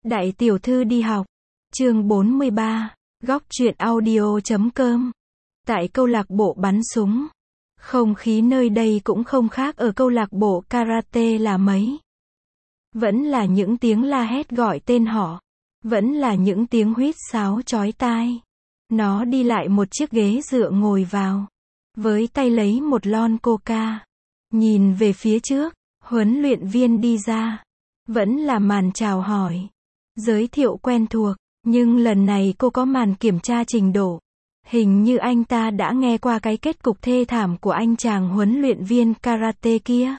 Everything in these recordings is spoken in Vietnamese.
Đại tiểu thư đi học. Chương 43. Góc truyện audio.com. Tại câu lạc bộ bắn súng. Không khí nơi đây cũng không khác ở câu lạc bộ karate là mấy. Vẫn là những tiếng la hét gọi tên họ. Vẫn là những tiếng huýt sáo chói tai. Nó đi lại một chiếc ghế dựa ngồi vào. Với tay lấy một lon coca. Nhìn về phía trước, huấn luyện viên đi ra. Vẫn là màn chào hỏi. Giới thiệu quen thuộc, nhưng lần này cô có màn kiểm tra trình độ. Hình như anh ta đã nghe qua cái kết cục thê thảm của anh chàng huấn luyện viên karate kia.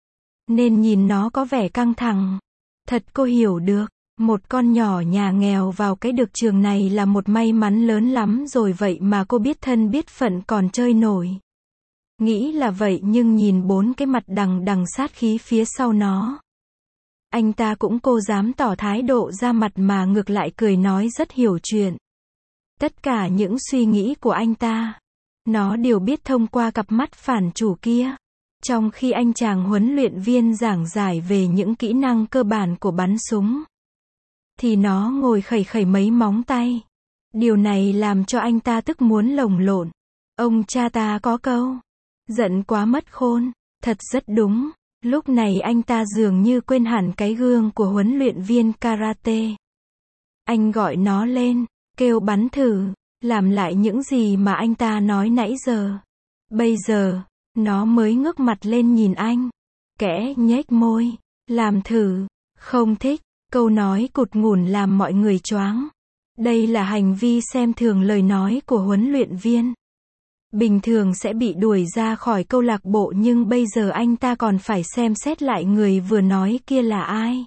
Nên nhìn nó có vẻ căng thẳng. Thật cô hiểu được, một con nhỏ nhà nghèo vào cái được trường này là một may mắn lớn lắm rồi, vậy mà cô biết thân biết phận còn chơi nổi. Nghĩ là vậy nhưng nhìn bốn cái mặt đằng đằng sát khí phía sau nó. Anh ta cũng cô dám tỏ thái độ ra mặt mà ngược lại cười nói rất hiểu chuyện. Tất cả những suy nghĩ của anh ta, nó đều biết thông qua cặp mắt phản chủ kia. Trong khi anh chàng huấn luyện viên giảng giải về những kỹ năng cơ bản của bắn súng, thì nó ngồi khẩy khẩy mấy móng tay. Điều này làm cho anh ta tức muốn lồng lộn. Ông cha ta có câu, giận quá mất khôn, thật rất đúng. Lúc này anh ta dường như quên hẳn cái gương của huấn luyện viên karate. Anh gọi nó lên, kêu bắn thử, làm lại những gì mà anh ta nói nãy giờ. Bây giờ, nó mới ngước mặt lên nhìn anh. Kẽ nhếch môi, làm thử, không thích. Câu nói cụt ngủn làm mọi người choáng. Đây là hành vi xem thường lời nói của huấn luyện viên. Bình thường sẽ bị đuổi ra khỏi câu lạc bộ nhưng bây giờ anh ta còn phải xem xét lại người vừa nói kia là ai.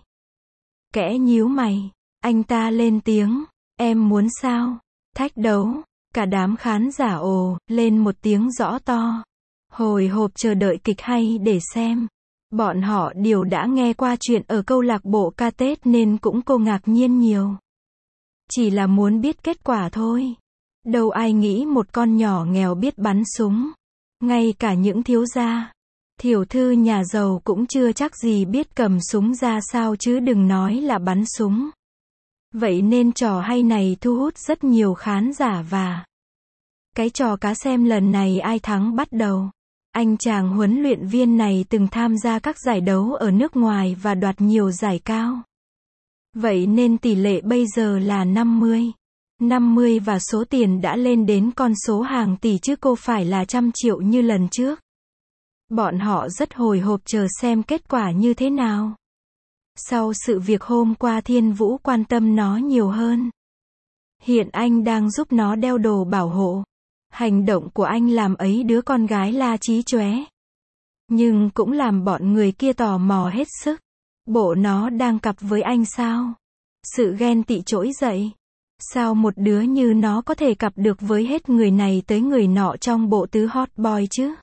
Kẽ nhíu mày, anh ta lên tiếng, em muốn sao? Thách đấu. Cả đám khán giả ồ lên một tiếng rõ to. Hồi hộp chờ đợi kịch hay để xem. Bọn họ đều đã nghe qua chuyện ở câu lạc bộ karate nên cũng cô ngạc nhiên nhiều. Chỉ là muốn biết kết quả thôi. Đâu ai nghĩ một con nhỏ nghèo biết bắn súng. Ngay cả những thiếu gia, tiểu thư nhà giàu cũng chưa chắc gì biết cầm súng ra sao chứ đừng nói là bắn súng. Vậy nên trò hay này thu hút rất nhiều khán giả và cái trò cá xem lần này ai thắng bắt đầu. Anh chàng huấn luyện viên này từng tham gia các giải đấu ở nước ngoài và đoạt nhiều giải cao. Vậy nên tỷ lệ bây giờ là 50 và số tiền đã lên đến con số hàng tỷ chứ cô phải là trăm triệu như lần trước. Bọn họ rất hồi hộp chờ xem kết quả như thế nào. Sau sự việc hôm qua Thiên Vũ quan tâm nó nhiều hơn. Hiện anh đang giúp nó đeo đồ bảo hộ. Hành động của anh làm ấy đứa con gái la chí chóe. Nhưng cũng làm bọn người kia tò mò hết sức. Bộ nó đang cặp với anh sao? Sự ghen tị trỗi dậy. Sao một đứa như nó có thể cặp được với hết người này tới người nọ trong bộ tứ hot boy chứ?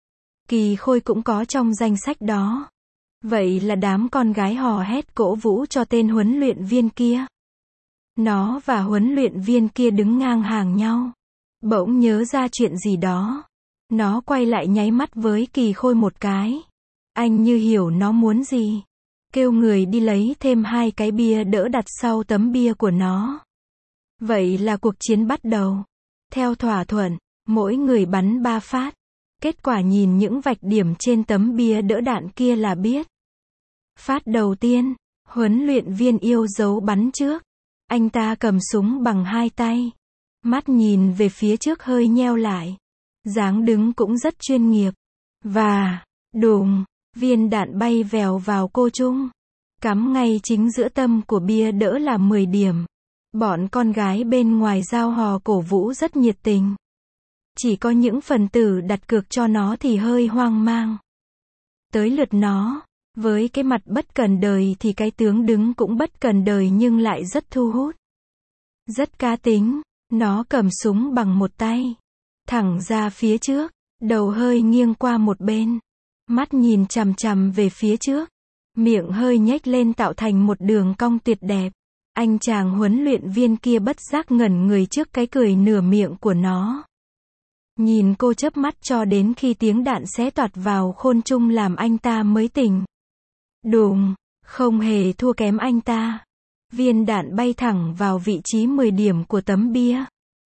Kỳ Khôi cũng có trong danh sách đó. Vậy là đám con gái hò hét cổ vũ cho tên huấn luyện viên kia. Nó và huấn luyện viên kia đứng ngang hàng nhau. Bỗng nhớ ra chuyện gì đó. Nó quay lại nháy mắt với Kỳ Khôi một cái. Anh như hiểu nó muốn gì. Kêu người đi lấy thêm 2 cái bia đỡ đặt sau tấm bia của nó. Vậy là cuộc chiến bắt đầu. Theo thỏa thuận, mỗi người bắn 3 phát. Kết quả nhìn những vạch điểm trên tấm bia đỡ đạn kia là biết. Phát đầu tiên, huấn luyện viên yêu dấu bắn trước. Anh ta cầm súng bằng 2 tay. Mắt nhìn về phía trước hơi nheo lại. Dáng đứng cũng rất chuyên nghiệp. Và, đùng, viên đạn bay vèo vào cô Trung. Cắm ngay chính giữa tâm của bia đỡ là 10 điểm. Bọn con gái bên ngoài giao hò cổ vũ rất nhiệt tình. Chỉ có những phần tử đặt cược cho nó thì hơi hoang mang. Tới lượt nó, với cái mặt bất cần đời thì cái tướng đứng cũng bất cần đời nhưng lại rất thu hút. Rất cá tính, nó cầm súng bằng một tay. Thẳng ra phía trước, đầu hơi nghiêng qua một bên. Mắt nhìn chằm chằm về phía trước. Miệng hơi nhếch lên tạo thành một đường cong tuyệt đẹp. Anh chàng huấn luyện viên kia bất giác ngẩn người trước cái cười nửa miệng của nó. Nhìn cô chớp mắt cho đến khi tiếng đạn xé toạc vào khôn trung làm anh ta mới tỉnh. Đùng, không hề thua kém anh ta. viên đạn bay thẳng vào vị trí 10 điểm của tấm bia.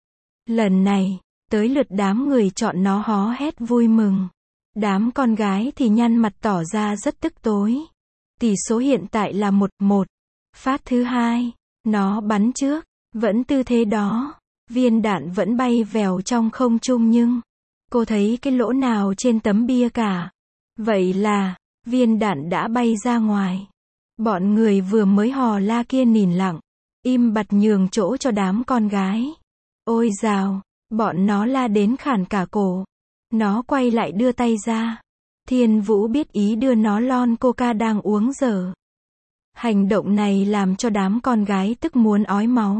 Lần này, tới lượt đám người chọn nó hó hét vui mừng. Đám con gái thì nhăn mặt tỏ ra rất tức tối. Tỷ số hiện tại là 1-1. Phát thứ hai, nó bắn trước, vẫn tư thế đó. Viên đạn vẫn bay vèo trong không trung nhưng cô thấy cái lỗ nào trên tấm bia cả. Vậy là, viên đạn đã bay ra ngoài. Bọn người vừa mới hò la kia nhìn lặng, im bặt nhường chỗ cho đám con gái. Ôi dào, bọn nó la đến khản cả cổ. Nó quay lại đưa tay ra. Thiên Vũ biết ý đưa nó lon coca đang uống dở. Hành động này làm cho đám con gái tức muốn ói máu.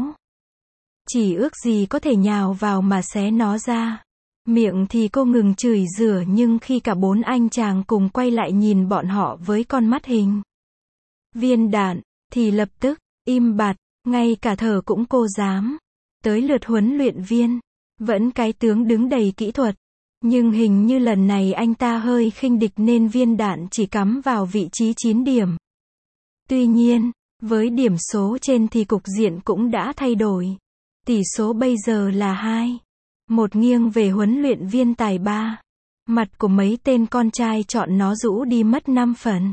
Chỉ ước gì có thể nhào vào mà xé nó ra. Miệng thì cô ngừng chửi rủa nhưng khi cả 4 anh chàng cùng quay lại nhìn bọn họ với con mắt hình viên đạn, thì lập tức im bặt, ngay cả thở cũng cô dám. Tới lượt huấn luyện viên, vẫn cái tướng đứng đầy kỹ thuật. Nhưng hình như lần này anh ta hơi khinh địch nên viên đạn chỉ cắm vào vị trí 9 điểm. Tuy nhiên, với điểm số trên thì cục diện cũng đã thay đổi. Tỷ số bây giờ là 2-1 nghiêng về huấn luyện viên tài ba. Mặt của mấy tên con trai chọn nó rũ đi mất 5 phần.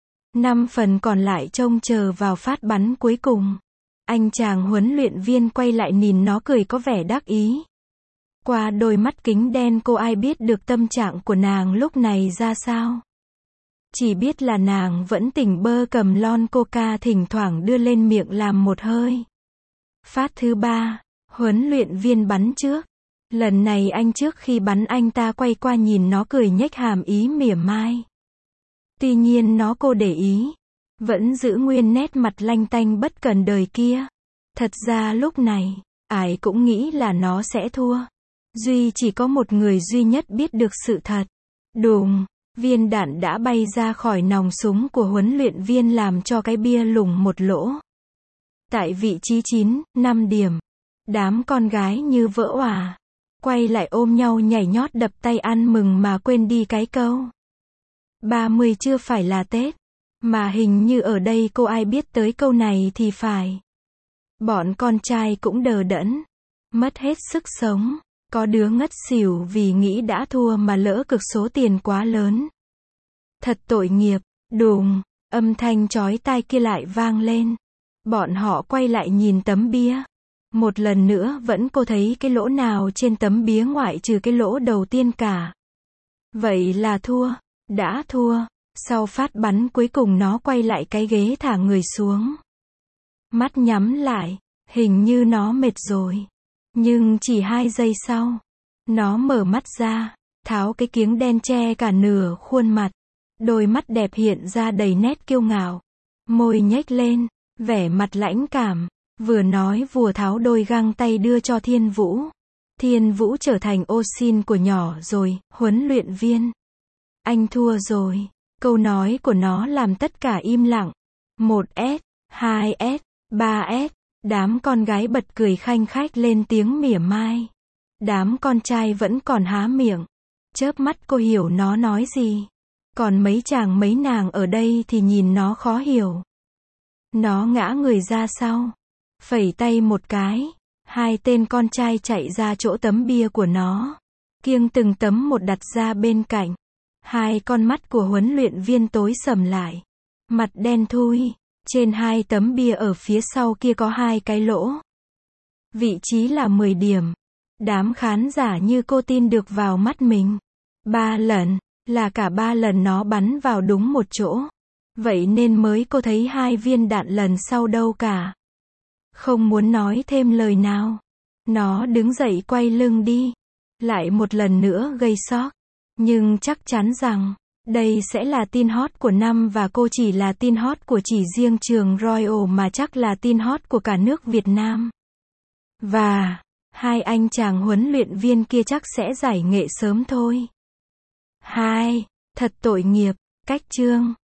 5 phần còn lại trông chờ vào phát bắn cuối cùng. Anh chàng huấn luyện viên quay lại nhìn nó cười có vẻ đắc ý. Qua đôi mắt kính đen cô ai biết được tâm trạng của nàng lúc này ra sao. Chỉ biết là nàng vẫn tỉnh bơ cầm lon coca thỉnh thoảng đưa lên miệng làm một hơi. Phát thứ ba, huấn luyện viên bắn trước. Lần này anh trước khi bắn anh ta quay qua nhìn nó cười nhếch hàm ý mỉa mai. Tuy nhiên nó cô để ý. Vẫn giữ nguyên nét mặt lanh tanh bất cần đời kia. Thật ra lúc này, ai cũng nghĩ là nó sẽ thua. Duy chỉ có một người duy nhất biết được sự thật. Đùng, viên đạn đã bay ra khỏi nòng súng của huấn luyện viên làm cho cái bia lủng một lỗ. Tại vị trí 9-5 điểm. Đám con gái như vỡ òa. Quay lại ôm nhau nhảy nhót đập tay ăn mừng mà quên đi cái câu 30 chưa phải là Tết. Mà hình như ở đây cô ai biết tới câu này thì phải. Bọn con trai cũng đờ đẫn. Mất hết sức sống. Có đứa ngất xỉu vì nghĩ đã thua mà lỡ cược số tiền quá lớn. Thật tội nghiệp. Đùng, âm thanh chói tai kia lại vang lên. Bọn họ quay lại nhìn tấm bia. Một lần nữa vẫn cô thấy cái lỗ nào trên tấm bia ngoại trừ cái lỗ đầu tiên cả. Vậy là thua. Đã thua. Sau phát bắn cuối cùng nó quay lại cái ghế thả người xuống. Mắt nhắm lại. Hình như nó mệt rồi. Nhưng chỉ 2 giây sau, nó mở mắt ra, tháo cái kiếng đen che cả nửa khuôn mặt. Đôi mắt đẹp hiện ra đầy nét kiêu ngạo. Môi nhếch lên, vẻ mặt lãnh cảm. Vừa nói vừa tháo đôi găng tay đưa cho Thiên Vũ. Thiên Vũ trở thành ô xin của nhỏ rồi, huấn luyện viên. Anh thua rồi. Câu nói của nó làm tất cả im lặng. 1S, 2S, 3S. Đám con gái bật cười khanh khách lên tiếng mỉa mai. Đám con trai vẫn còn há miệng. Chớp mắt cô hiểu nó nói gì. Còn mấy chàng mấy nàng ở đây thì nhìn nó khó hiểu. Nó ngã người ra sau. Phẩy tay một cái. 2 tên con trai chạy ra chỗ tấm bia của nó. Kiêng từng tấm một đặt ra bên cạnh. 2 con mắt của huấn luyện viên tối sầm lại. Mặt đen thui. Trên 2 tấm bia ở phía sau kia có 2 cái lỗ. Vị trí là 10 điểm. Đám khán giả như cô tin được vào mắt mình. 3 lần, là cả 3 lần nó bắn vào đúng một chỗ. Vậy nên mới cô thấy 2 viên đạn lần sau đâu cả. Không muốn nói thêm lời nào. Nó đứng dậy quay lưng đi. Lại một lần nữa gây sốc. Nhưng chắc chắn rằng đây sẽ là tin hot của năm và cô chỉ là tin hot của chỉ riêng trường Royal mà chắc là tin hot của cả nước Việt Nam. Và 2 anh chàng huấn luyện viên kia chắc sẽ giải nghệ sớm thôi. 2. Thật tội nghiệp. Cách chương